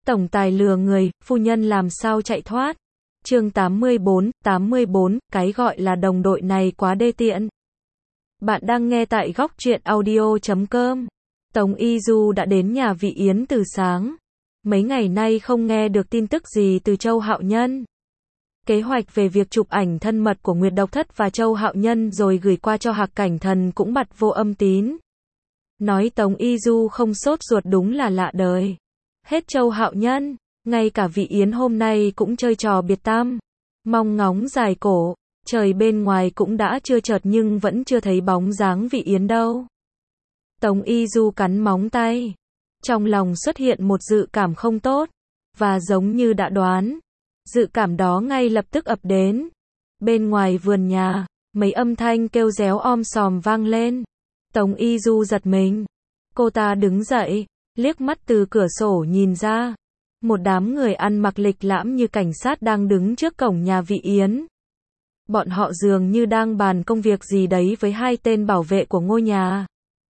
Tổng tài lừa người, phu nhân làm sao chạy thoát. Chương 84, cái gọi là đồng đội này quá đê tiện. Bạn đang nghe tại góc truyện audio.com. Tống Y Du đã đến nhà Vị Yến từ sáng. Mấy ngày nay không nghe được tin tức gì từ Châu Hạo Nhân. Kế hoạch về việc chụp ảnh thân mật của Nguyệt Độc Thất và Châu Hạo Nhân rồi gửi qua cho Hạc Cảnh Thần cũng bặt vô âm tín. Nói Tống Y Du không sốt ruột đúng là lạ đời. Hết Châu Hạo Nhân, ngay cả Vị Yến hôm nay cũng chơi trò biệt tam. Mong ngóng dài cổ, trời bên ngoài cũng đã trưa chợt nhưng vẫn chưa thấy bóng dáng Vị Yến đâu. Tống Y Du cắn móng tay. Trong lòng xuất hiện một dự cảm không tốt. Và giống như đã đoán, dự cảm đó ngay lập tức ập đến. Bên ngoài vườn nhà, mấy âm thanh kêu réo om sòm vang lên. Tống Y Du giật mình. Cô ta đứng dậy, liếc mắt từ cửa sổ nhìn ra. Một đám người ăn mặc lịch lãm như cảnh sát đang đứng trước cổng nhà Vị Yến. Bọn họ dường như đang bàn công việc gì đấy với hai tên bảo vệ của ngôi nhà.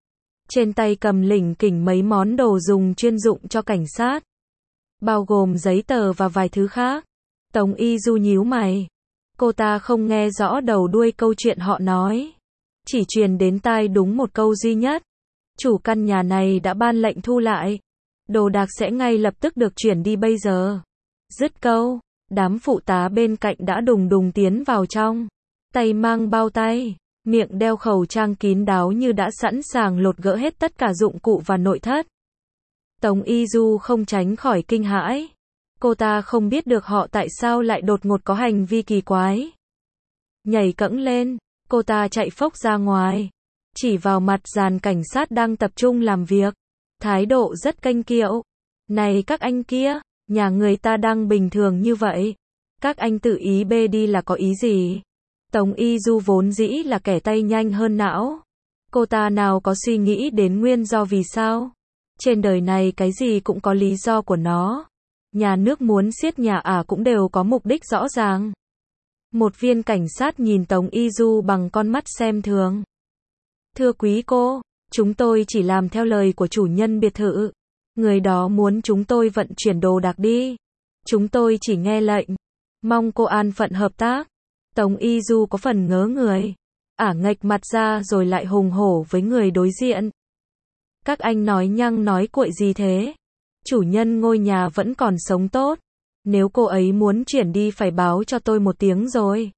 Trên tay cầm lỉnh kỉnh mấy món đồ dùng chuyên dụng cho cảnh sát. Bao gồm giấy tờ và vài thứ khác. Tống Y Du nhíu mày. Cô ta không nghe rõ đầu đuôi câu chuyện họ nói. Chỉ truyền đến tai đúng một câu duy nhất. Chủ căn nhà này đã ban lệnh thu lại. Đồ đạc sẽ ngay lập tức được chuyển đi bây giờ. Dứt câu, đám phụ tá bên cạnh đã đùng đùng tiến vào trong. Tay mang bao tay, miệng đeo khẩu trang kín đáo như đã sẵn sàng lột gỡ hết tất cả dụng cụ và nội thất. Tống Y Du không tránh khỏi kinh hãi. Cô ta không biết được họ tại sao lại đột ngột có hành vi kỳ quái. Nhảy cẫng lên, cô ta chạy phốc ra ngoài. Chỉ vào mặt dàn cảnh sát đang tập trung làm việc. Thái độ rất kênh kiệu. Này các anh kia, nhà người ta đang bình thường như vậy. Các anh tự ý bê đi là có ý gì? Tống Y Du vốn dĩ là kẻ tay nhanh hơn não. Cô ta nào có suy nghĩ đến nguyên do vì sao? Trên đời này cái gì cũng có lý do của nó. Nhà nước muốn siết nhà cũng đều có mục đích rõ ràng. Một viên cảnh sát nhìn Tống Y Du bằng con mắt xem thường. Thưa quý cô, chúng tôi chỉ làm theo lời của chủ nhân biệt thự. Người đó muốn chúng tôi vận chuyển đồ đạc đi. Chúng tôi chỉ nghe lệnh. Mong cô an phận hợp tác. Tống Y Du có phần ngớ người. Nghệch mặt ra rồi lại hùng hổ với người đối diện. Các anh nói nhăng nói cuội gì thế? Chủ nhân ngôi nhà vẫn còn sống tốt. Nếu cô ấy muốn chuyển đi phải báo cho tôi một tiếng rồi.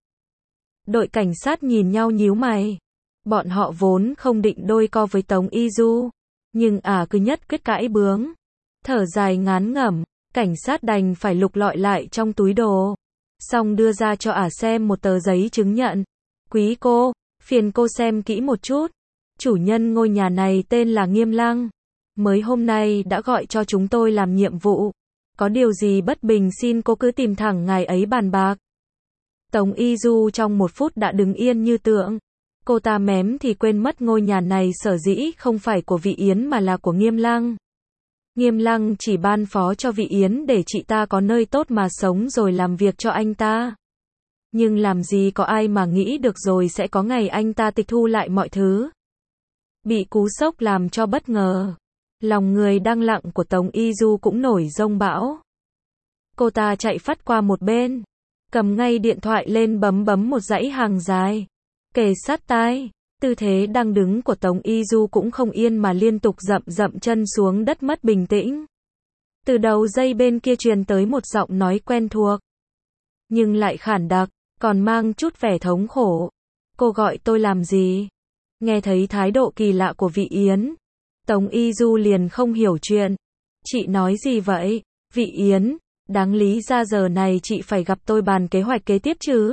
Đội cảnh sát nhìn nhau nhíu mày. Bọn họ vốn không định đôi co với Tống Y Du. Nhưng cứ nhất quyết cãi bướng. Thở dài ngán ngẩm, cảnh sát đành phải lục lọi lại trong túi đồ. Xong đưa ra cho xem một tờ giấy chứng nhận. Quý cô, phiền cô xem kỹ một chút. Chủ nhân ngôi nhà này tên là Nghiêm Lăng. Mới hôm nay đã gọi cho chúng tôi làm nhiệm vụ. Có điều gì bất bình xin cô cứ tìm thẳng ngài ấy bàn bạc. Tống Y Du trong một phút đã đứng yên như tượng. Cô ta mém thì quên mất ngôi nhà này sở dĩ không phải của Vị Yến mà là của Nghiêm Lăng. Nghiêm Lăng chỉ ban phó cho Vị Yến để chị ta có nơi tốt mà sống rồi làm việc cho anh ta. Nhưng làm gì có ai mà nghĩ được rồi sẽ có ngày anh ta tịch thu lại mọi thứ. Bị cú sốc làm cho bất ngờ. Lòng người đang lặng của Tống Y Du cũng nổi giông bão. Cô ta chạy phắt qua một bên. Cầm ngay điện thoại lên bấm một dãy hàng dài. Kề sát tai, tư thế đang đứng của Tống Y Du cũng không yên mà liên tục dậm chân xuống đất mất bình tĩnh. Từ đầu dây bên kia truyền tới một giọng nói quen thuộc. Nhưng lại khản đặc, còn mang chút vẻ thống khổ. Cô gọi tôi làm gì? Nghe thấy thái độ kỳ lạ của Vị Yến. Tống Y Du liền không hiểu chuyện. Chị nói gì vậy? Vị Yến, đáng lý ra giờ này chị phải gặp tôi bàn kế hoạch kế tiếp chứ?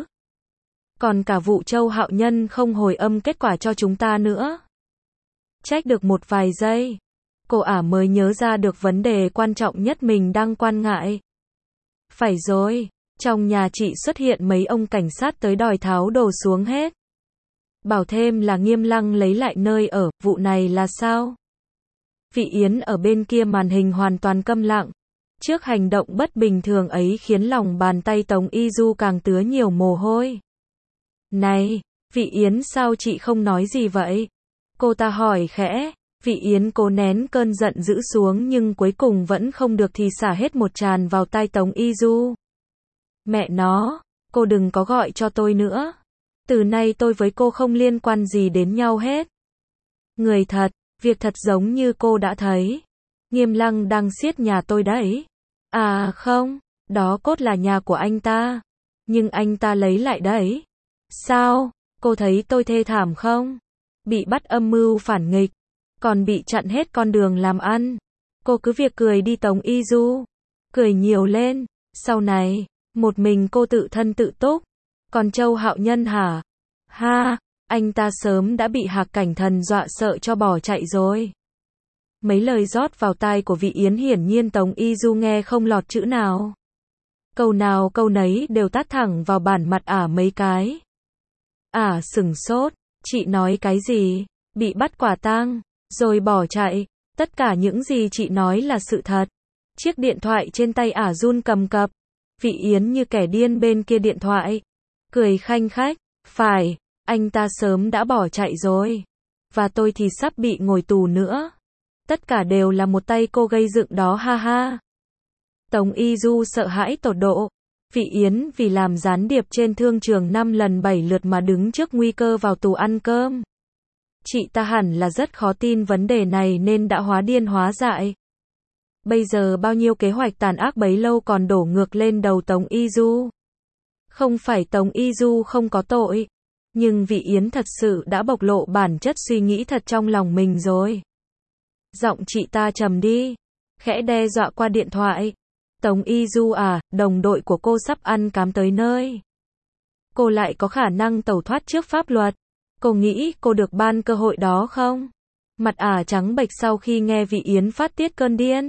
Còn cả vụ Châu Hạo Nhân không hồi âm kết quả cho chúng ta nữa. Trách được một vài giây. Cô mới nhớ ra được vấn đề quan trọng nhất mình đang quan ngại. Phải rồi, trong nhà chị xuất hiện mấy ông cảnh sát tới đòi tháo đồ xuống hết. Bảo thêm là Nghiêm Lăng lấy lại nơi ở, vụ này là sao? Vị Yến ở bên kia màn hình hoàn toàn câm lặng. Trước hành động bất bình thường ấy khiến lòng bàn tay Tống Y Du càng tứa nhiều mồ hôi. Này, Vị Yến sao chị không nói gì vậy? Cô ta hỏi khẽ. Vị Yến cố nén cơn giận dữ xuống nhưng cuối cùng vẫn không được thì xả hết một tràn vào tai Tống Y Du. Mẹ nó, cô đừng có gọi cho tôi nữa. Từ nay tôi với cô không liên quan gì đến nhau hết. Người thật, việc thật giống như cô đã thấy. Nghiêm Lăng đang siết nhà tôi đấy. À không, đó cốt là nhà của anh ta. Nhưng anh ta lấy lại đấy. Sao, cô thấy tôi thê thảm không? Bị bắt âm mưu phản nghịch, còn bị chặn hết con đường làm ăn. Cô cứ việc cười đi Tống Y Du. Cười nhiều lên, sau này, một mình cô tự thân tự túc. Còn Châu Hạo Nhân hả? Ha, anh ta sớm đã bị Hạc Cảnh Thần dọa sợ cho bỏ chạy rồi. Mấy lời rót vào tai của Vị Yến hiển nhiên Tống Y Du nghe không lọt chữ nào. Câu nào câu nấy đều tát thẳng vào bản mặt ả mấy cái. Ả sửng sốt, chị nói cái gì? Bị bắt quả tang, rồi bỏ chạy. Tất cả những gì chị nói là sự thật. Chiếc điện thoại trên tay ả run cầm cập. Vị Yến như kẻ điên bên kia điện thoại. Cười khanh khách, phải, anh ta sớm đã bỏ chạy rồi. Và tôi thì sắp bị ngồi tù nữa. Tất cả đều là một tay cô gây dựng đó ha ha. Tống Y Du sợ hãi tột độ. Vị Yến vì làm gián điệp trên thương trường 5 lần 7 lượt mà đứng trước nguy cơ vào tù ăn cơm. Chị ta hẳn là rất khó tin vấn đề này nên đã hóa điên hóa dại. Bây giờ bao nhiêu kế hoạch tàn ác bấy lâu còn đổ ngược lên đầu Tống Y Du. Không phải Tống Y Du không có tội, nhưng Vị Yến thật sự đã bộc lộ bản chất suy nghĩ thật trong lòng mình rồi. Giọng chị ta trầm đi, khẽ đe dọa qua điện thoại. Tống Y Du à, đồng đội của cô sắp ăn cám tới nơi. Cô lại có khả năng tẩu thoát trước pháp luật. Cô nghĩ cô được ban cơ hội đó không? Mặt ả trắng bệch sau khi nghe Vị Yến phát tiết cơn điên.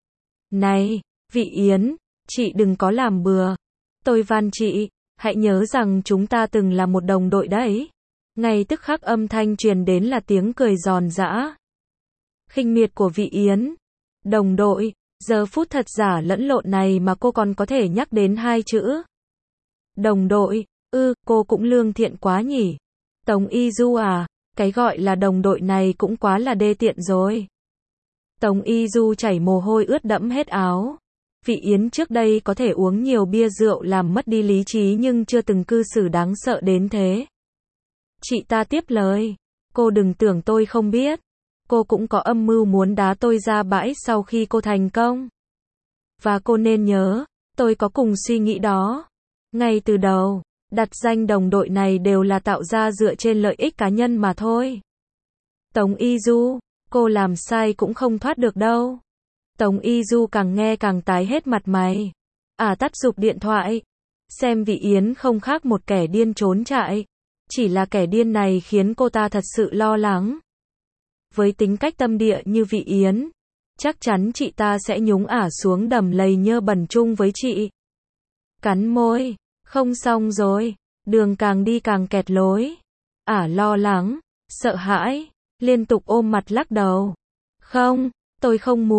Này, Vị Yến, chị đừng có làm bừa. Tôi van chị, hãy nhớ rằng chúng ta từng là một đồng đội đấy. Ngay tức khắc âm thanh truyền đến là tiếng cười giòn giã. Khinh miệt của Vị Yến. Đồng đội, giờ phút thật giả lẫn lộn này mà cô còn có thể nhắc đến hai chữ. Đồng đội, cô cũng lương thiện quá nhỉ. Tống Y Du à, cái gọi là đồng đội này cũng quá là đê tiện rồi. Tống Y Du chảy mồ hôi ướt đẫm hết áo. Vị Yến trước đây có thể uống nhiều bia rượu làm mất đi lý trí nhưng chưa từng cư xử đáng sợ đến thế. Chị ta tiếp lời. Cô đừng tưởng tôi không biết. Cô cũng có âm mưu muốn đá tôi ra bãi sau khi cô thành công. Và cô nên nhớ, tôi có cùng suy nghĩ đó. Ngay từ đầu, đặt danh đồng đội này đều là tạo ra dựa trên lợi ích cá nhân mà thôi. Tống Y Du, cô làm sai cũng không thoát được đâu. Tống Y Du càng nghe càng tái hết mặt mày. Tắt giục điện thoại. Xem Vị Yến không khác một kẻ điên trốn chạy. Chỉ là kẻ điên này khiến cô ta thật sự lo lắng. Với tính cách tâm địa như Vị Yến, chắc chắn chị ta sẽ nhúng xuống đầm lầy nhơ bẩn chung với chị. Cắn môi, không xong rồi, đường càng đi càng kẹt lối. Lo lắng, sợ hãi, liên tục ôm mặt lắc đầu. Không, tôi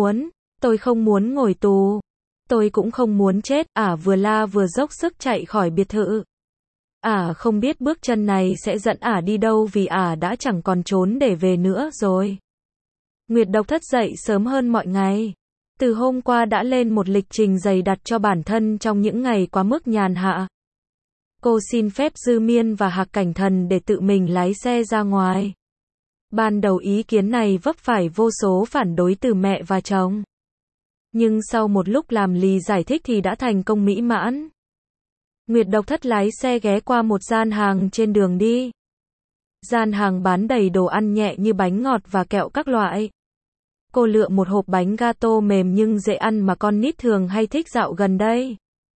không muốn ngồi tù. Tôi cũng không muốn chết. Vừa la vừa dốc sức chạy khỏi biệt thự. Không biết bước chân này sẽ dẫn đi đâu vì đã chẳng còn trốn để về nữa rồi. Nguyệt Độc Thất dậy sớm hơn mọi ngày. Từ hôm qua đã lên một lịch trình dày đặc cho bản thân trong những ngày quá mức nhàn hạ. Cô xin phép Dư Miên và Hạc Cảnh Thần để tự mình lái xe ra ngoài. Ban đầu ý kiến này vấp phải vô số phản đối từ mẹ và chồng. Nhưng sau một lúc làm lì giải thích thì đã thành công mỹ mãn. Nguyệt Độc Thất lái xe ghé qua một gian hàng trên đường đi. Gian hàng bán đầy đồ ăn nhẹ như bánh ngọt và kẹo các loại. Cô lựa một hộp bánh gato mềm nhưng dễ ăn mà con nít thường hay thích dạo gần đây.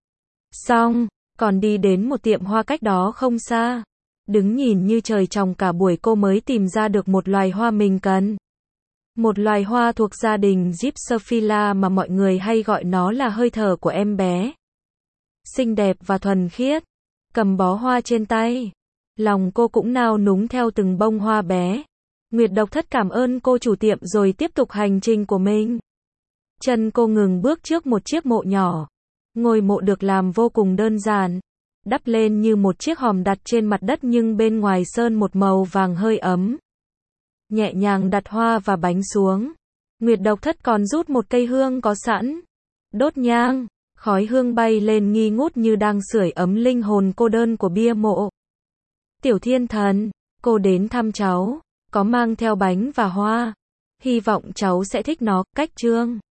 Xong, còn đi đến một tiệm hoa cách đó không xa. Đứng nhìn như trời trồng cả buổi cô mới tìm ra được một loài hoa mình cần. Một loài hoa thuộc gia đình Gypsophila mà mọi người hay gọi nó là hơi thở của em bé. Xinh đẹp và thuần khiết. Cầm bó hoa trên tay. Lòng cô cũng nao núng theo từng bông hoa bé. Nguyệt Độc Thất cảm ơn cô chủ tiệm rồi tiếp tục hành trình của mình. Chân cô ngừng bước trước một chiếc mộ nhỏ. Ngôi mộ được làm vô cùng đơn giản. Đắp lên như một chiếc hòm đặt trên mặt đất nhưng bên ngoài sơn một màu vàng hơi ấm. nhẹ nhàng đặt hoa và bánh xuống. Nguyệt Độc Thất còn rút một cây hương có sẵn. Đốt nhang, khói hương bay lên nghi ngút như đang sưởi ấm linh hồn cô đơn của bia mộ. Tiểu Thiên Thần, cô đến thăm cháu, có mang theo bánh và hoa. Hy vọng cháu sẽ thích nó, cách Trương